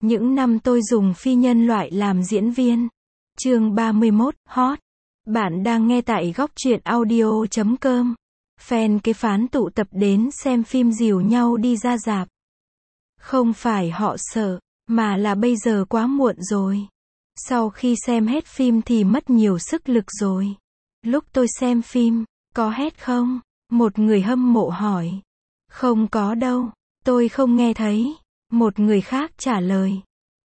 Những năm tôi dùng phi nhân loại làm diễn viên. Chương 31, hot. Bạn đang nghe tại góc truyện audio.com. Fan kế phán tụ tập đến xem phim dìu nhau đi ra rạp. Không phải họ sợ, mà là bây giờ quá muộn rồi. Sau khi xem hết phim thì mất nhiều sức lực rồi. Lúc tôi xem phim, có hét không? Một người hâm mộ hỏi. Không có đâu, tôi không nghe thấy. Một người khác trả lời.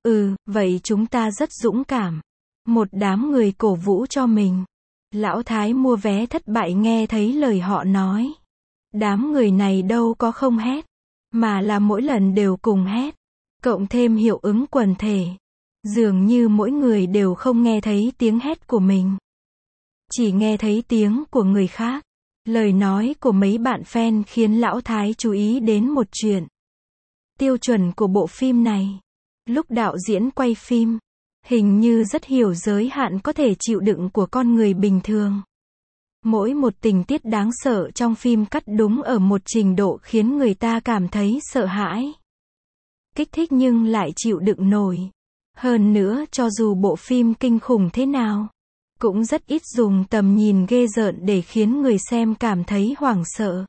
Vậy chúng ta rất dũng cảm. Một đám người cổ vũ cho mình. Lão Thái mua vé thất bại nghe thấy lời họ nói. Đám người này đâu có không hét, mà là mỗi lần đều cùng hét. Cộng thêm hiệu ứng quần thể. Dường như mỗi người đều không nghe thấy tiếng hét của mình. Chỉ nghe thấy tiếng của người khác. Lời nói của mấy bạn fan khiến Lão Thái chú ý đến một chuyện. Tiêu chuẩn của bộ phim này. Lúc đạo diễn quay phim, hình như rất hiểu giới hạn có thể chịu đựng của con người bình thường. Mỗi một tình tiết đáng sợ trong phim cắt đúng ở một trình độ khiến người ta cảm thấy sợ hãi. Kích thích nhưng lại chịu đựng nổi. Hơn nữa cho dù bộ phim kinh khủng thế nào, cũng rất ít dùng tầm nhìn ghê rợn để khiến người xem cảm thấy hoảng sợ.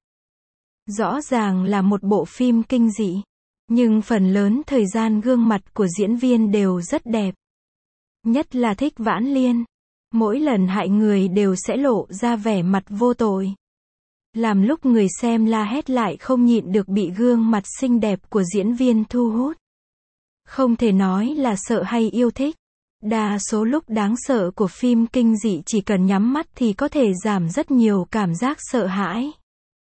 Rõ ràng là một bộ phim kinh dị, nhưng phần lớn thời gian gương mặt của diễn viên đều rất đẹp. Nhất là Thích Vãn Liên. Mỗi lần hại người đều sẽ lộ ra vẻ mặt vô tội. Làm lúc người xem la hét lại không nhịn được bị gương mặt xinh đẹp của diễn viên thu hút. Không thể nói là sợ hay yêu thích. Đa số lúc đáng sợ của phim kinh dị chỉ cần nhắm mắt thì có thể giảm rất nhiều cảm giác sợ hãi.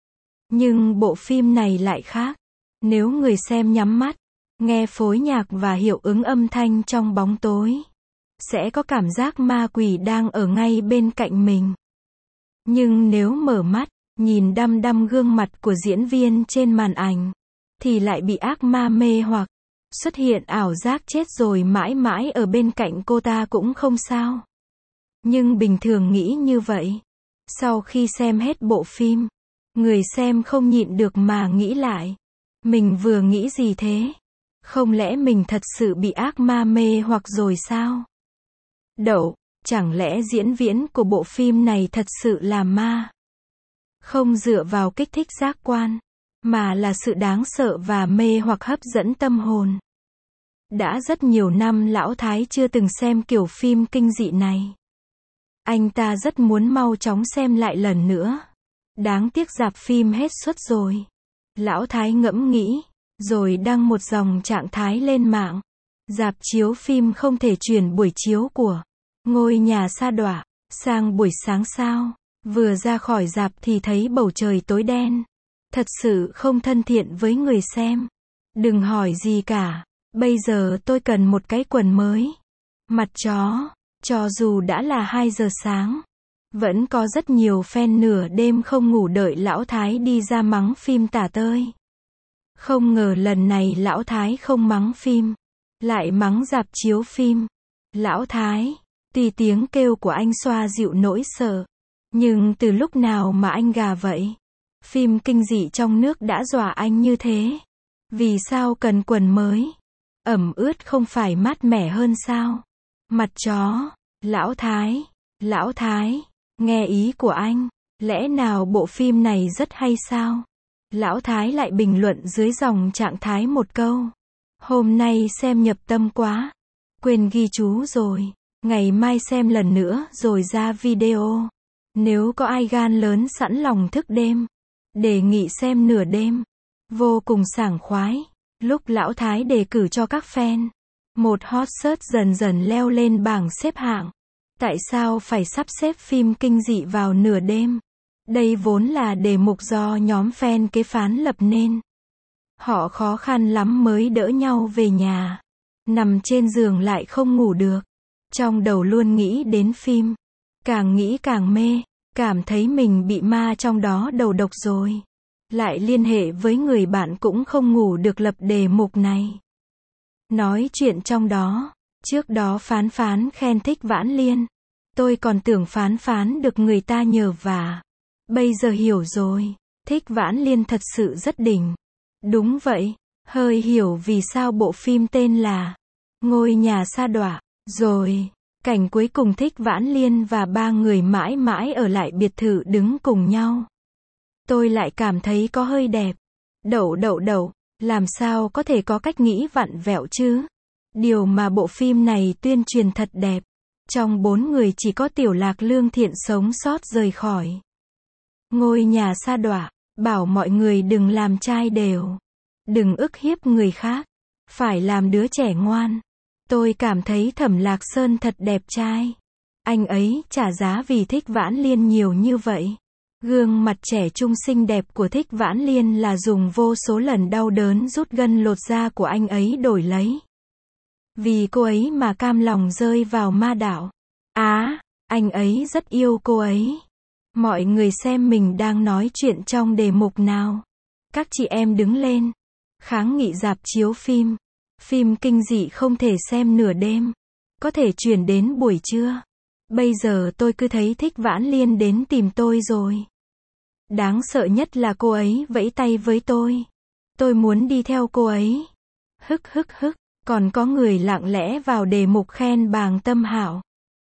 Nhưng bộ phim này lại khác. Nếu người xem nhắm mắt, nghe phối nhạc và hiệu ứng âm thanh trong bóng tối, sẽ có cảm giác ma quỷ đang ở ngay bên cạnh mình. Nhưng nếu mở mắt, nhìn đăm đăm gương mặt của diễn viên trên màn ảnh, thì lại bị ác ma mê hoặc, xuất hiện ảo giác chết rồi mãi mãi ở bên cạnh cô ta cũng không sao. Nhưng bình thường nghĩ như vậy. Sau khi xem hết bộ phim, người xem không nhịn được mà nghĩ lại. Mình vừa nghĩ gì thế? Không lẽ mình thật sự bị ác ma mê hoặc rồi sao? Đậu, chẳng lẽ diễn viên của bộ phim này thật sự là ma? Không dựa vào kích thích giác quan, mà là sự đáng sợ và mê hoặc hấp dẫn tâm hồn. Đã rất nhiều năm Lão Thái chưa từng xem kiểu phim kinh dị này. Anh ta rất muốn mau chóng xem lại lần nữa. Đáng tiếc rạp phim hết suất rồi. Lão Thái ngẫm nghĩ, rồi đăng một dòng trạng thái lên mạng. Rạp chiếu phim không thể chuyển buổi chiếu của ngôi nhà sa đọa sang buổi sáng sao? Vừa ra khỏi rạp thì thấy bầu trời tối đen. Thật sự không thân thiện với người xem. Đừng hỏi gì cả. Bây giờ tôi cần một cái quần mới. Mặt chó. Cho dù đã là 2 giờ sáng, vẫn có rất nhiều fan nửa đêm không ngủ đợi Lão Thái đi ra mắng phim tả tơi. Không ngờ lần này Lão Thái không mắng phim, lại mắng rạp chiếu phim. Lão Thái, tuy tiếng kêu của anh xoa dịu nỗi sợ, nhưng từ lúc nào mà anh gà vậy? Phim kinh dị trong nước đã dọa anh như thế. Vì sao cần quần mới? Ẩm ướt không phải mát mẻ hơn sao? Mặt chó. Lão Thái, nghe ý của anh. Lẽ nào bộ phim này rất hay sao? Lão Thái lại bình luận dưới dòng trạng thái một câu. Hôm nay xem nhập tâm quá. Quên ghi chú rồi. Ngày mai xem lần nữa rồi ra video. Nếu có ai gan lớn sẵn lòng thức đêm, đề nghị xem nửa đêm. Vô cùng sảng khoái. Lúc Lão Thái đề cử cho các fan, một hot search dần dần leo lên bảng xếp hạng. Tại sao phải sắp xếp phim kinh dị vào nửa đêm? Đây vốn là đề mục do nhóm fan kế phán lập nên. Họ khó khăn lắm mới đỡ nhau về nhà. Nằm trên giường lại không ngủ được. Trong đầu luôn nghĩ đến phim. Càng nghĩ càng mê. Cảm thấy mình bị ma trong đó đầu độc rồi. Lại liên hệ với người bạn cũng không ngủ được lập đề mục này. Nói chuyện trong đó. Trước đó Phán khen Thích Vãn Liên. Tôi còn tưởng Phán được người ta nhờ vả. Bây giờ hiểu rồi. Thích Vãn Liên thật sự rất đỉnh. Đúng vậy. Hơi hiểu vì sao bộ phim tên là ngôi nhà sa đọa, rồi, cảnh cuối cùng Thích Vãn Liên và ba người mãi mãi ở lại biệt thự đứng cùng nhau. Tôi lại cảm thấy có hơi đẹp. Đậu, làm sao có thể có cách nghĩ vặn vẹo chứ? Điều mà bộ phim này tuyên truyền thật đẹp. Trong 4 người chỉ có Tiểu Lạc lương thiện sống sót rời khỏi ngôi nhà sa đọa, bảo mọi người đừng làm trai đều. Đừng ức hiếp người khác. Phải làm đứa trẻ ngoan. Tôi cảm thấy Thẩm Lạc Sơn thật đẹp trai. Anh ấy trả giá vì Thích Vãn Liên nhiều như vậy. Gương mặt trẻ trung xinh đẹp của Thích Vãn Liên là dùng vô số lần đau đớn rút gân lột da của anh ấy đổi lấy. Vì cô ấy mà cam lòng rơi vào ma đạo. Anh ấy rất yêu cô ấy. Mọi người xem mình đang nói chuyện trong đề mục nào. Các chị em đứng lên. Kháng nghị rạp chiếu phim. Phim kinh dị không thể xem nửa đêm. Có thể chuyển đến buổi trưa. Bây giờ tôi cứ thấy Thích Vãn Liên đến tìm tôi rồi. Đáng sợ nhất là cô ấy vẫy tay với tôi. Tôi muốn đi theo cô ấy. Hức. Còn có người lặng lẽ vào đề mục khen Bàng Tâm Hạo.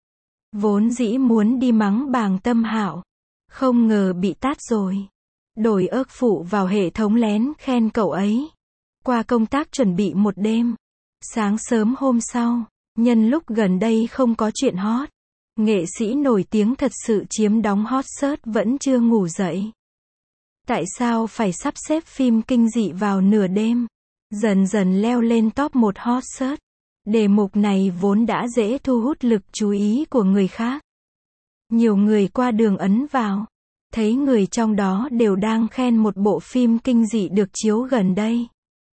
Vốn dĩ muốn đi mắng Bàng Tâm Hạo. Không ngờ bị tát rồi. Đổi ớt phụ vào hệ thống lén khen cậu ấy. Qua công tác chuẩn bị một đêm. Sáng sớm hôm sau, nhân lúc gần đây không có chuyện hot. Nghệ sĩ nổi tiếng thật sự chiếm đóng hot search vẫn chưa ngủ dậy. Tại sao phải sắp xếp phim kinh dị vào nửa đêm? Dần dần leo lên top 1 hot search. Đề mục này vốn đã dễ thu hút lực chú ý của người khác. Nhiều người qua đường ấn vào. Thấy người trong đó đều đang khen một bộ phim kinh dị được chiếu gần đây.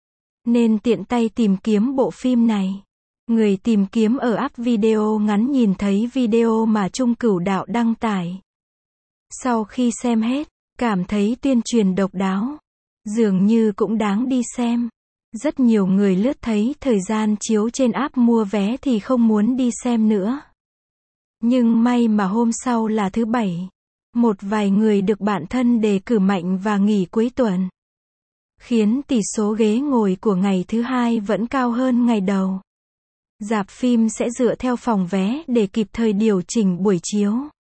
Nên tiện tay tìm kiếm bộ phim này. Người tìm kiếm ở app video ngắn nhìn thấy video mà Trung Cửu Đạo đăng tải. Sau khi xem hết, cảm thấy tuyên truyền độc đáo. Dường như cũng đáng đi xem. Rất nhiều người lướt thấy thời gian chiếu trên app mua vé thì không muốn đi xem nữa. Nhưng may mà hôm sau là thứ Bảy. Một vài người được bạn thân đề cử mạnh và nghỉ cuối tuần. Khiến tỷ số ghế ngồi của ngày thứ Hai vẫn cao hơn ngày đầu. Rạp phim sẽ dựa theo phòng vé để kịp thời điều chỉnh buổi chiếu.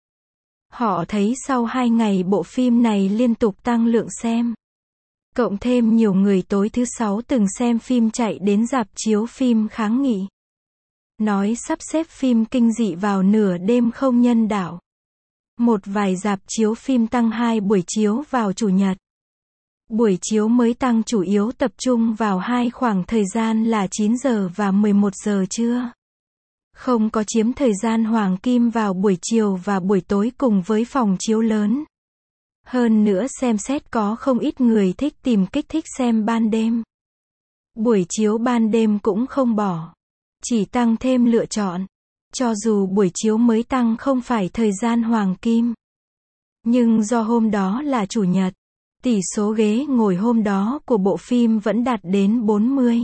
Họ thấy sau 2 ngày bộ phim này liên tục tăng lượng xem. Cộng thêm nhiều người tối thứ Sáu từng xem phim chạy đến rạp chiếu phim kháng nghị. Nói sắp xếp phim kinh dị vào nửa đêm không nhân đạo. Một vài rạp chiếu phim tăng 2 buổi chiếu vào Chủ nhật. Buổi chiếu mới tăng chủ yếu tập trung vào 2 khoảng thời gian là 9 giờ và 11 giờ trưa. Không có chiếm thời gian hoàng kim vào buổi chiều và buổi tối cùng với phòng chiếu lớn. Hơn nữa xem xét có không ít người thích tìm kích thích xem ban đêm. Buổi chiếu ban đêm cũng không bỏ. Chỉ tăng thêm lựa chọn. Cho dù buổi chiếu mới tăng không phải thời gian hoàng kim. Nhưng do hôm đó là Chủ nhật. Tỷ số ghế ngồi hôm đó của bộ phim vẫn đạt đến 40.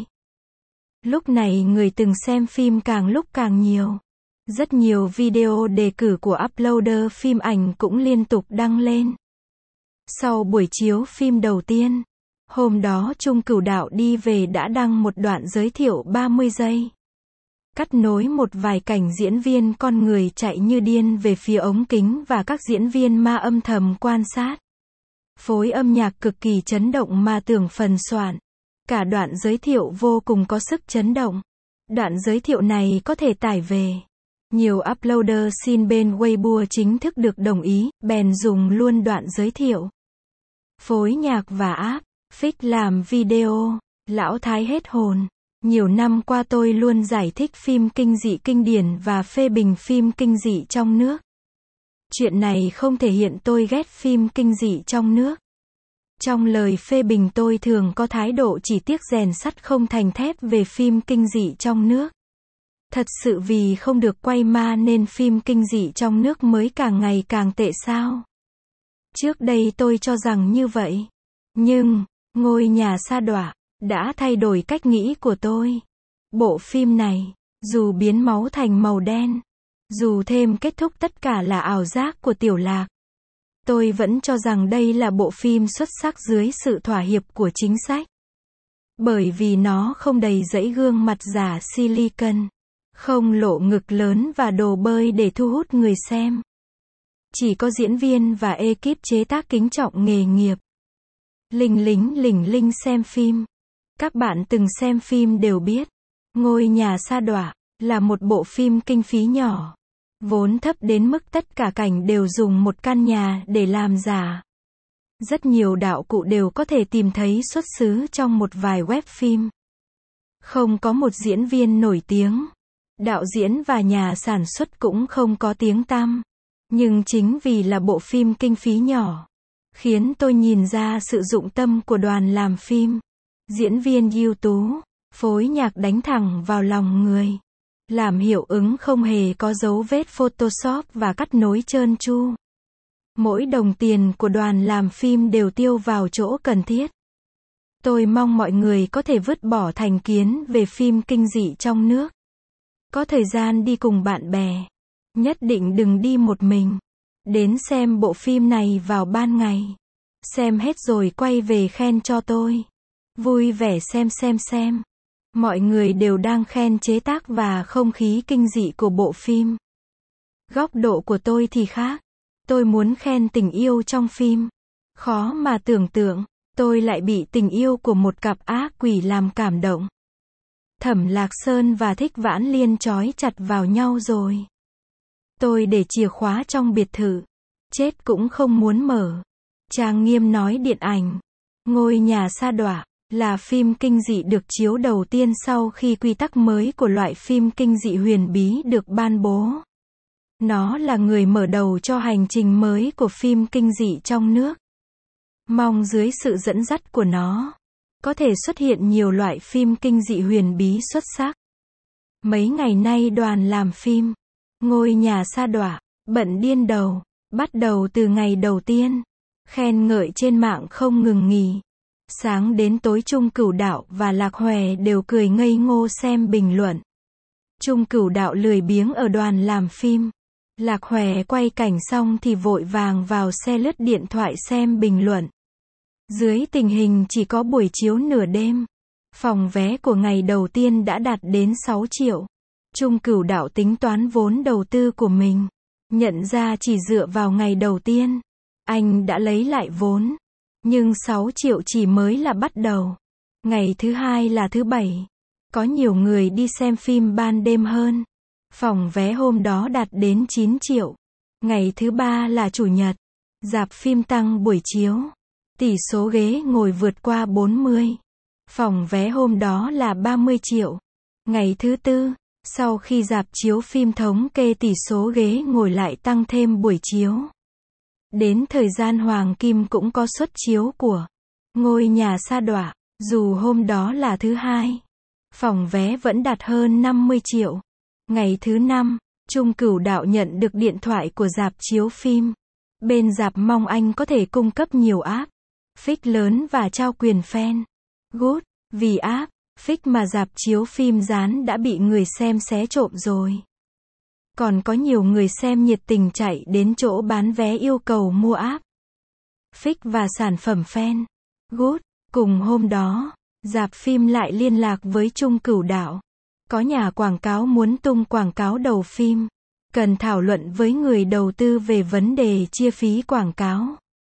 Lúc này người từng xem phim càng lúc càng nhiều. Rất nhiều video đề cử của uploader phim ảnh cũng liên tục đăng lên. Sau buổi chiếu phim đầu tiên, hôm đó Trung Cửu Đạo đi về đã đăng một đoạn giới thiệu 30 giây. Cắt nối một vài cảnh diễn viên con người chạy như điên về phía ống kính và các diễn viên ma âm thầm quan sát. Phối âm nhạc cực kỳ chấn động mà tưởng phần soạn. Cả đoạn giới thiệu vô cùng có sức chấn động. Đoạn giới thiệu này có thể tải về. Nhiều uploader xin bên Weibo chính thức được đồng ý, bèn dùng luôn đoạn giới thiệu. Phối nhạc và áp, fix làm video. Lão Thái hết hồn. Nhiều năm qua tôi luôn giải thích phim kinh dị kinh điển và phê bình phim kinh dị trong nước. Chuyện này không thể hiện tôi ghét phim kinh dị trong nước. Trong lời phê bình tôi thường có thái độ chỉ tiếc rèn sắt không thành thép về phim kinh dị trong nước. Thật sự vì không được quay ma nên phim kinh dị trong nước mới càng ngày càng tệ sao? Trước đây tôi cho rằng như vậy. Nhưng, ngôi nhà sa đọa đã thay đổi cách nghĩ của tôi. Bộ phim này, dù biến máu thành màu đen, dù thêm kết thúc tất cả là ảo giác của Tiểu Lạc, tôi vẫn cho rằng đây là bộ phim xuất sắc dưới sự thỏa hiệp của chính sách. Bởi vì nó không đầy dẫy gương mặt giả silicon, không lộ ngực lớn và đồ bơi để thu hút người xem. Chỉ có diễn viên và ekip chế tác kính trọng nghề nghiệp. Lình lính xem phim. Các bạn từng xem phim đều biết, Ngôi nhà sa đọa là một bộ phim kinh phí nhỏ, vốn thấp đến mức tất cả cảnh đều dùng một căn nhà để làm giả. Rất nhiều đạo cụ đều có thể tìm thấy xuất xứ trong một vài web phim. Không có một diễn viên nổi tiếng, đạo diễn và nhà sản xuất cũng không có tiếng tăm. Nhưng chính vì là bộ phim kinh phí nhỏ, khiến tôi nhìn ra sự dụng tâm của đoàn làm phim. Diễn viên ưu tú, phối nhạc đánh thẳng vào lòng người. Làm hiệu ứng không hề có dấu vết Photoshop và cắt nối trơn tru. Mỗi đồng tiền của đoàn làm phim đều tiêu vào chỗ cần thiết. Tôi mong mọi người có thể vứt bỏ thành kiến về phim kinh dị trong nước. Có thời gian đi cùng bạn bè. Nhất định đừng đi một mình. Đến xem bộ phim này vào ban ngày. Xem hết rồi quay về khen cho tôi. Vui vẻ xem. Mọi người đều đang khen chế tác và không khí kinh dị của bộ phim. Góc độ của tôi thì khác. Tôi muốn khen tình yêu trong phim. Khó mà tưởng tượng, tôi lại bị tình yêu của một cặp ác quỷ làm cảm động. Thẩm Lạc Sơn và Thích Vãn Liên trói chặt vào nhau rồi. Tôi để chìa khóa trong biệt thự. Chết cũng không muốn mở. Trang Nghiêm nói điện ảnh. Ngôi nhà sa đọa là phim kinh dị được chiếu đầu tiên sau khi quy tắc mới của loại phim kinh dị huyền bí được ban bố. Nó là người mở đầu cho hành trình mới của phim kinh dị trong nước. Mong dưới sự dẫn dắt của nó, có thể xuất hiện nhiều loại phim kinh dị huyền bí xuất sắc. Mấy ngày nay đoàn làm phim Ngôi nhà sa đọa bận điên đầu, bắt đầu từ ngày đầu tiên. Khen ngợi trên mạng không ngừng nghỉ. Sáng đến tối Trung Cửu Đạo và Lạc Hòe đều cười ngây ngô xem bình luận. Trung Cửu Đạo lười biếng ở đoàn làm phim. Lạc Hòe quay cảnh xong thì vội vàng vào xe lướt điện thoại xem bình luận. Dưới tình hình chỉ có buổi chiếu nửa đêm, phòng vé của ngày đầu tiên đã đạt đến 6 triệu. Trung Cửu Đạo tính toán vốn đầu tư của mình. Nhận ra chỉ dựa vào ngày đầu tiên, anh đã lấy lại vốn. Nhưng 6 triệu chỉ mới là bắt đầu. Ngày thứ hai là thứ bảy. Có nhiều người đi xem phim ban đêm hơn. Phòng vé hôm đó đạt đến 9 triệu. Ngày thứ ba là chủ nhật. Rạp phim tăng buổi chiếu. Tỷ số ghế ngồi vượt qua 40. Phòng vé hôm đó là 30 triệu. Ngày thứ tư, sau khi rạp chiếu phim thống kê tỷ số ghế ngồi lại tăng thêm buổi chiếu. Đến thời gian hoàng kim cũng có suất chiếu của Ngôi nhà sa đọa, dù hôm đó là thứ hai. Phòng vé vẫn đạt hơn 50 triệu. Ngày thứ năm, Trung Cửu Đạo nhận được điện thoại của rạp chiếu phim. Bên rạp mong anh có thể cung cấp nhiều app fix lớn và trao quyền fan good, vì app fix mà rạp chiếu phim dán đã bị người xem xé trộm rồi. Còn có nhiều người xem nhiệt tình chạy đến chỗ bán vé yêu cầu mua app fix và sản phẩm fan good. Cùng hôm đó, rạp phim lại liên lạc với Trung Cửu Đạo. Có nhà quảng cáo muốn tung quảng cáo đầu phim. Cần thảo luận với người đầu tư về vấn đề chia phí quảng cáo.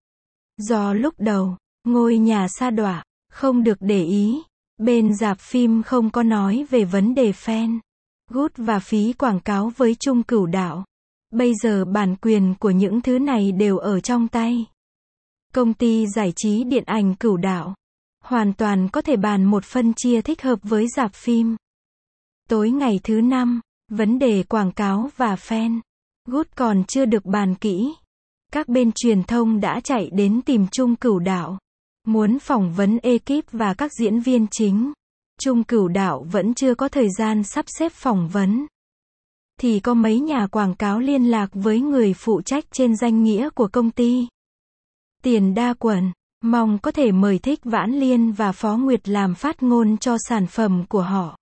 Do lúc đầu, Ngôi nhà sa đọa không được để ý, bên rạp phim không có nói về vấn đề fan good và phí quảng cáo với Trung Cửu Đạo. Bây giờ bản quyền của những thứ này đều ở trong tay công ty giải trí điện ảnh Cửu Đạo. Hoàn toàn có thể bàn một phân chia thích hợp với rạp phim. Tối ngày thứ năm, vấn đề quảng cáo và fan good còn chưa được bàn kỹ. Các bên truyền thông đã chạy đến tìm Trung Cửu Đạo, muốn phỏng vấn ekip và các diễn viên chính. Trung Cửu Đạo vẫn chưa có thời gian sắp xếp phỏng vấn. Thì có mấy nhà quảng cáo liên lạc với người phụ trách trên danh nghĩa của công ty. Tiền đa quần, mong có thể mời Thích Vãn Liên và Phó Nguyệt làm phát ngôn cho sản phẩm của họ.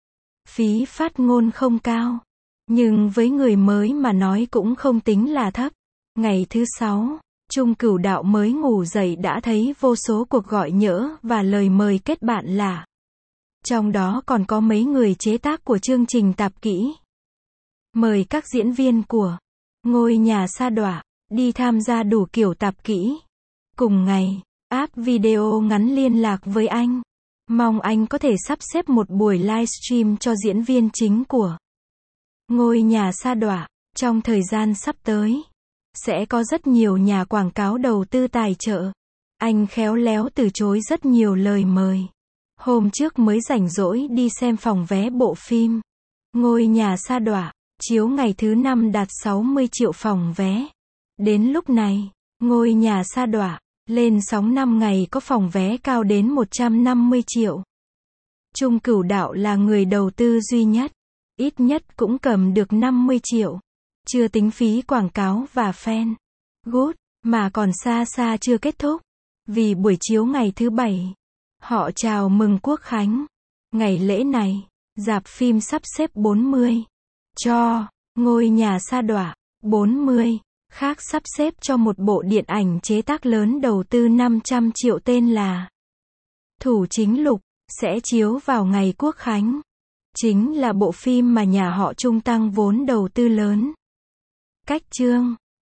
Phí phát ngôn không cao, nhưng với người mới mà nói cũng không tính là thấp. Ngày thứ 6, Trung Cửu Đạo mới ngủ dậy đã thấy vô số cuộc gọi nhỡ và lời mời kết bạn lạ. Trong đó còn có mấy người chế tác của chương trình tạp kỹ. Mời các diễn viên của Ngôi Nhà Sa Đọa đi tham gia đủ kiểu tạp kỹ. Cùng ngày, app video ngắn liên lạc với anh. Mong anh có thể sắp xếp một buổi livestream cho diễn viên chính của Ngôi Nhà Sa Đọa. Trong thời gian sắp tới, sẽ có rất nhiều nhà quảng cáo đầu tư tài trợ. Anh khéo léo từ chối rất nhiều lời mời. Hôm trước mới rảnh rỗi đi xem phòng vé bộ phim Ngôi Nhà Sa Đọa, chiếu ngày thứ 5 đạt 60 triệu phòng vé. Đến lúc này, Ngôi Nhà Sa Đọa lên sóng 5 ngày có phòng vé cao đến 150 triệu. Chung Cửu Đạo là người đầu tư duy nhất, ít nhất cũng cầm được 50 triệu. Chưa tính phí quảng cáo và fan good, mà còn xa xa chưa kết thúc. Vì buổi chiếu ngày thứ 7, họ chào mừng Quốc khánh. Ngày lễ này, rạp phim sắp xếp 40 cho Ngôi Nhà Sa Đọa, 40 khác sắp xếp cho một bộ điện ảnh chế tác lớn đầu tư 500 triệu tên là Thủ Chính Lục, sẽ chiếu vào ngày Quốc khánh. Chính là bộ phim mà nhà họ Trung tăng vốn đầu tư lớn. Cách chương